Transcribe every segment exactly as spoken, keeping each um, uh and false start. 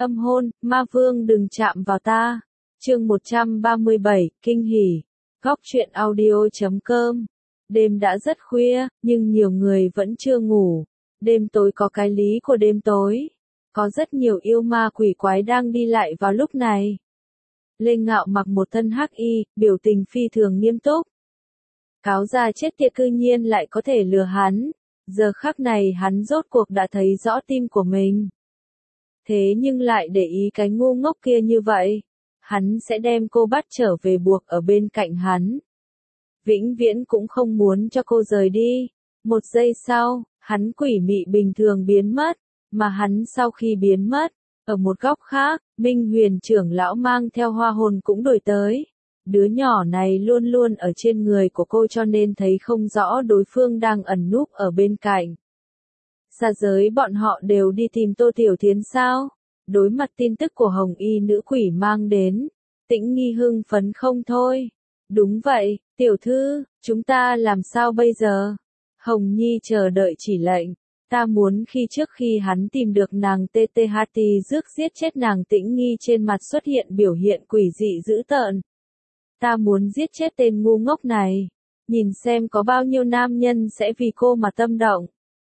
Âm hôn, ma vương đừng chạm vào ta. Chương một trăm ba mươi bảy, kinh hỉ. Góc truyện audio chấm com. Đêm đã rất khuya, nhưng nhiều người vẫn chưa ngủ. Đêm tối có cái lý của đêm tối. Có rất nhiều yêu ma quỷ quái đang đi lại vào lúc này. Lê Ngạo mặc một thân hắc y, biểu tình phi thường nghiêm túc. Cáo già chết tiệt cư nhiên lại có thể lừa hắn. Giờ khắc này hắn rốt cuộc đã thấy rõ tim của mình. Thế nhưng lại để ý cái ngu ngốc kia như vậy. Hắn sẽ đem cô bắt trở về buộc ở bên cạnh hắn. Vĩnh viễn cũng không muốn cho cô rời đi. Một giây sau, hắn quỷ mị bình thường biến mất. Mà hắn sau khi biến mất, ở một góc khác, Minh Huyền trưởng lão mang theo hoa hồn cũng đổi tới. Đứa nhỏ này luôn luôn ở trên người của cô cho nên thấy không rõ đối phương đang ẩn núp ở bên cạnh. Xa giới bọn họ đều đi tìm Tô Tiểu Thiến sao? Đối mặt tin tức của Hồng Y nữ quỷ mang đến, Tĩnh Nghi hưng phấn không thôi. Đúng vậy, tiểu thư, chúng ta làm sao bây giờ? Hồng Nhi chờ đợi chỉ lệnh. Ta muốn khi trước khi hắn tìm được nàng tê tê hát tê rước giết chết nàng Tĩnh Nghi trên mặt xuất hiện biểu hiện quỷ dị dữ tợn. Ta muốn giết chết tên ngu ngốc này. Nhìn xem có bao nhiêu nam nhân sẽ vì cô mà tâm động.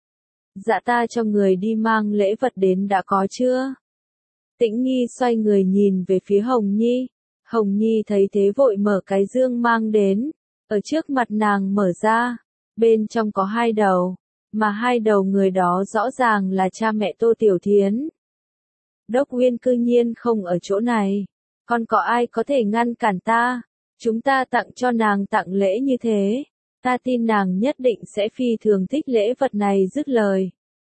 Dạ ta cho người đi mang lễ vật đến đã có chưa? Tĩnh Nghi xoay người nhìn về phía Hồng Nhi. Hồng Nhi thấy thế vội mở cái dương mang đến. Ở trước mặt nàng mở ra. Bên trong có hai đầu. Mà hai đầu người đó rõ ràng là cha mẹ Tô Tiểu Thiến. Đốc Uyên cư nhiên không ở chỗ này. Còn có ai có thể ngăn cản ta? Chúng ta tặng cho nàng tặng lễ như thế. Ta tin nàng nhất định sẽ phi thường thích lễ vật này dứt lời.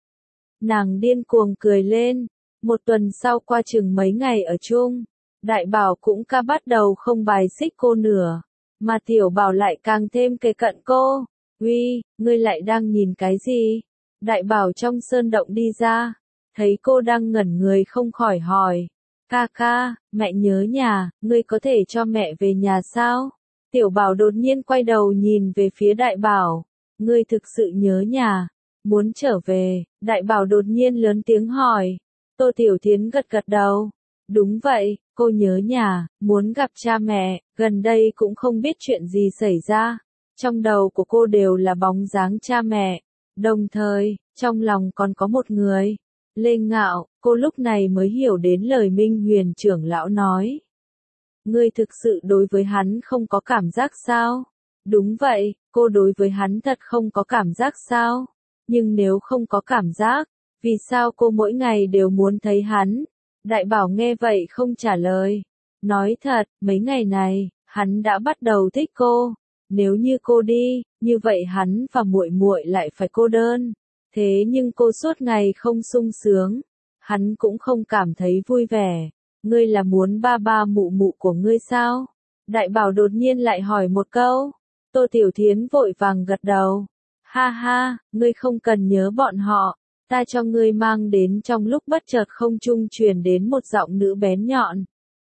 Nàng điên cuồng cười lên. Một tuần sau qua chừng mấy ngày ở chung. Đại Bảo cũng ca bắt đầu không bài xích cô nữa. Mà Tiểu Bảo lại càng thêm kề cận cô. Uy, ngươi lại đang nhìn cái gì? Đại Bảo trong sơn động đi ra. Thấy cô đang ngẩn người không khỏi hỏi. Ca ca, mẹ nhớ nhà, ngươi có thể cho mẹ về nhà sao? Tiểu Bảo đột nhiên quay đầu nhìn về phía Đại Bảo. Ngươi thực sự nhớ nhà, muốn trở về, Đại Bảo đột nhiên lớn tiếng hỏi. Tô Tiểu Thiến gật gật đầu. Đúng vậy, cô nhớ nhà, muốn gặp cha mẹ, gần đây cũng không biết chuyện gì xảy ra. Trong đầu của cô đều là bóng dáng cha mẹ. Đồng thời, trong lòng còn có một người. Lê Ngạo, cô lúc này mới hiểu đến lời Minh Huyền trưởng lão nói. Ngươi thực sự đối với hắn không có cảm giác sao? Đúng vậy, cô đối với hắn thật không có cảm giác sao? Nhưng nếu không có cảm giác, vì sao cô mỗi ngày đều muốn thấy hắn? Đại Bảo nghe vậy không trả lời. Nói thật, mấy ngày này, hắn đã bắt đầu thích cô. Nếu như cô đi, như vậy hắn và muội muội lại phải cô đơn. Thế nhưng cô suốt ngày không sung sướng. Hắn cũng không cảm thấy vui vẻ. Ngươi là muốn ba ba mụ mụ của ngươi sao? Đại Bảo đột nhiên lại hỏi một câu. Tô Tiểu Thiến vội vàng gật đầu. Ha ha, ngươi không cần nhớ bọn họ. Ta cho ngươi mang đến trong lúc bất chợt không trung truyền đến một giọng nữ bén nhọn.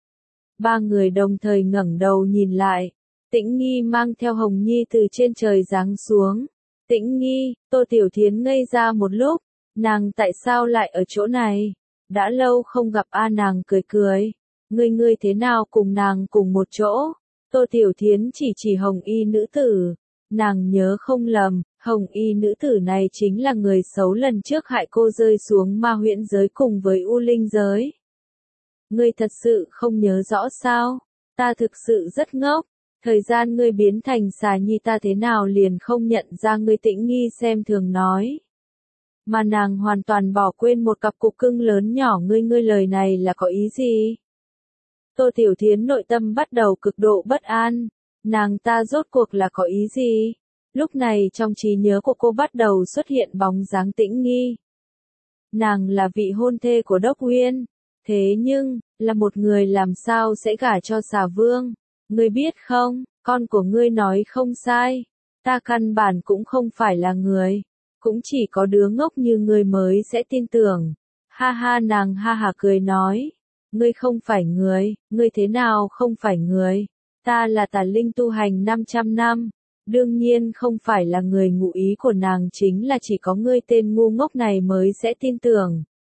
Ba người đồng thời ngẩng đầu nhìn lại. Tĩnh Nghi mang theo Hồng Nhi từ trên trời giáng xuống. Tĩnh Nghi, Tô Tiểu Thiến ngây ra một lúc. Nàng tại sao lại ở chỗ này? Đã lâu không gặp a nàng cười cười. Ngươi ngươi thế nào cùng nàng cùng một chỗ? Tô Tiểu Thiến chỉ chỉ Hồng Y nữ tử. Nàng nhớ không lầm, Hồng Y nữ tử này chính là người xấu lần trước hại cô rơi xuống ma huyễn giới cùng với U Linh giới. Ngươi thật sự không nhớ rõ sao? Ta thực sự rất ngốc. Thời gian ngươi biến thành xà nhi ta thế nào liền không nhận ra ngươi. Tĩnh Nghi xem thường nói. Mà nàng hoàn toàn bỏ quên một cặp cục cưng lớn nhỏ. Ngươi ngươi lời này là có ý gì? Tô Tiểu Thiến nội tâm bắt đầu cực độ bất an. Nàng ta rốt cuộc là có ý gì? Lúc này trong trí nhớ của cô bắt đầu xuất hiện bóng dáng Tĩnh Nghi. Nàng là vị hôn thê của Đốc Uyên. Thế nhưng, là một người làm sao sẽ gả cho xà vương? Ngươi biết không, con của ngươi nói không sai. Ta căn bản cũng không phải là người. Cũng chỉ có đứa ngốc như ngươi mới sẽ tin tưởng. Ha ha nàng ha ha cười nói. Ngươi không phải người, ngươi thế nào không phải người? Ta là tà linh tu hành năm trăm năm. Đương nhiên không phải là người. Ngụ ý của nàng chính là chỉ có ngươi tên ngu ngốc này mới sẽ tin tưởng.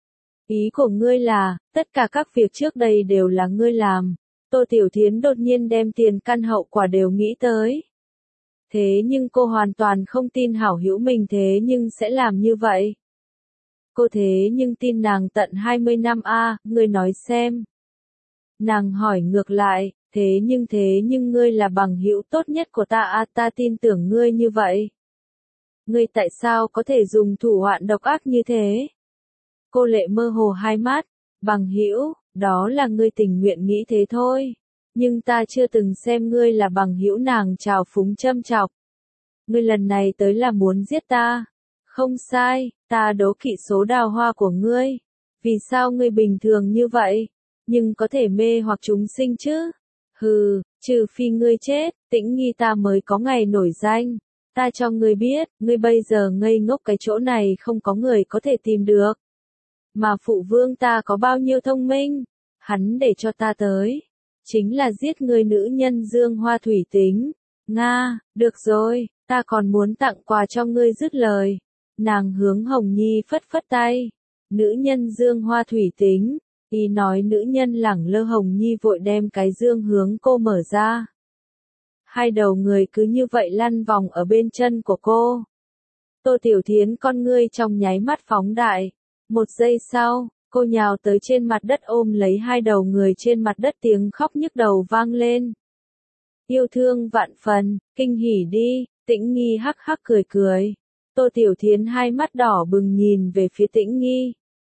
Ý của ngươi là, tất cả các việc trước đây đều là ngươi làm. Tô Tiểu Thiến đột nhiên đem tiền căn hậu quả đều nghĩ tới. Thế nhưng cô hoàn toàn không tin hảo hữu mình thế nhưng sẽ làm như vậy. Cô thế nhưng tin nàng tận hai mươi năm a, à, ngươi nói xem. Nàng hỏi ngược lại, thế nhưng thế nhưng ngươi là bằng hữu tốt nhất của ta a, à, ta tin tưởng ngươi như vậy. Ngươi tại sao có thể dùng thủ đoạn độc ác như thế? Cô Lệ mơ hồ hai mắt, bằng hữu, đó là ngươi tình nguyện nghĩ thế thôi. Nhưng ta chưa từng xem ngươi là bằng hữu, nàng trào phúng châm chọc. Ngươi lần này tới là muốn giết ta. Không sai, ta đố kỵ số đào hoa của ngươi. Vì sao ngươi bình thường như vậy, nhưng có thể mê hoặc chúng sinh chứ? Hừ, trừ phi ngươi chết, Tĩnh Nghi ta mới có ngày nổi danh. Ta cho ngươi biết, ngươi bây giờ ngây ngốc cái chỗ này không có người có thể tìm được. Mà phụ vương ta có bao nhiêu thông minh, hắn để cho ta tới. Chính là giết người nữ nhân Dương Hoa Thủy Tính. Nga, được rồi, ta còn muốn tặng quà cho ngươi dứt lời. Nàng hướng Hồng Nhi phất phất tay. Nữ nhân Dương Hoa Thủy Tính. Y nói nữ nhân lẳng lơ, Hồng Nhi vội đem cái dương hướng cô mở ra. Hai đầu người cứ như vậy lăn vòng ở bên chân của cô. Tô Tiểu Thiến con ngươi trong nháy mắt phóng đại. Một giây sau, cô nhào tới trên mặt đất ôm lấy hai đầu người trên mặt đất, tiếng khóc nhức đầu vang lên. Yêu thương vạn phần, kinh hỉ đi, Tĩnh Nghi hắc hắc cười cười. Tô Tiểu Thiến hai mắt đỏ bừng nhìn về phía Tĩnh Nghi.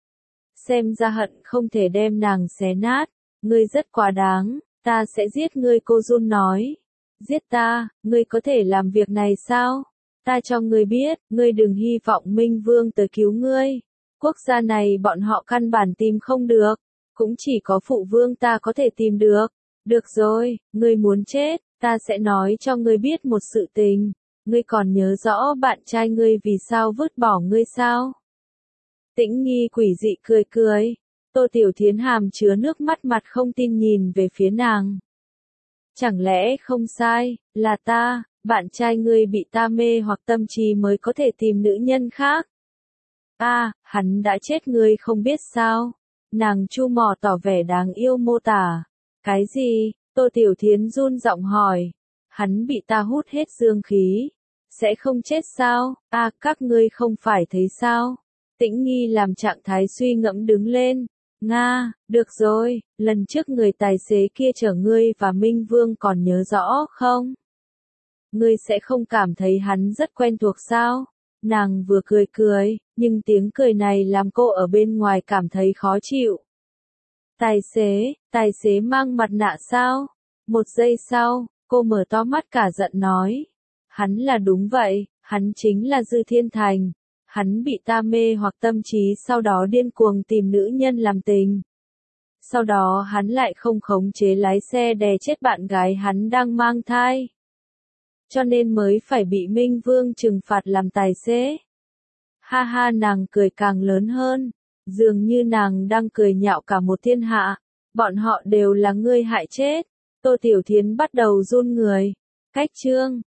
Xem ra hận không thể đem nàng xé nát, ngươi rất quá đáng, ta sẽ giết ngươi, cô run nói. Giết ta, ngươi có thể làm việc này sao? Ta cho ngươi biết, ngươi đừng hy vọng Minh Vương tới cứu ngươi. Quốc gia này bọn họ căn bản tìm không được, cũng chỉ có phụ vương ta có thể tìm được. Được rồi, ngươi muốn chết, ta sẽ nói cho ngươi biết một sự tình. Ngươi còn nhớ rõ bạn trai ngươi vì sao vứt bỏ ngươi sao? Tĩnh Nghi quỷ dị cười cười. Tô Tiểu Thiến hàm chứa nước mắt, mặt không tin nhìn về phía nàng. Chẳng lẽ không sai, là ta, bạn trai ngươi bị ta mê hoặc tâm trí mới có thể tìm nữ nhân khác? A, à, hắn đã chết ngươi không biết sao? Nàng chu mỏ tỏ vẻ đáng yêu mô tả. Cái gì? Tô Tiểu Thiến run giọng hỏi. Hắn bị ta hút hết dương khí. Sẽ không chết sao? A, à, các ngươi không phải thấy sao? Tĩnh Nghi làm trạng thái suy ngẫm đứng lên. Nga, được rồi, lần trước người tài xế kia chở ngươi và Minh Vương còn nhớ rõ không? Ngươi sẽ không cảm thấy hắn rất quen thuộc sao? Nàng vừa cười cười, nhưng tiếng cười này làm cô ở bên ngoài cảm thấy khó chịu. Tài xế, tài xế mang mặt nạ sao? Một giây sau, cô mở to mắt cả giận nói. Hắn là đúng vậy, hắn chính là Dư Thiên Thành. Hắn bị ta mê hoặc tâm trí, sau đó điên cuồng tìm nữ nhân làm tình. Sau đó hắn lại không khống chế lái xe đè chết bạn gái hắn đang mang thai. Cho nên mới phải bị Minh Vương trừng phạt làm tài xế. Ha ha, nàng cười càng lớn hơn. Dường như nàng đang cười nhạo cả một thiên hạ. Bọn họ đều là ngươi hại chết. Tô Tiểu Thiến bắt đầu run người. Cách chương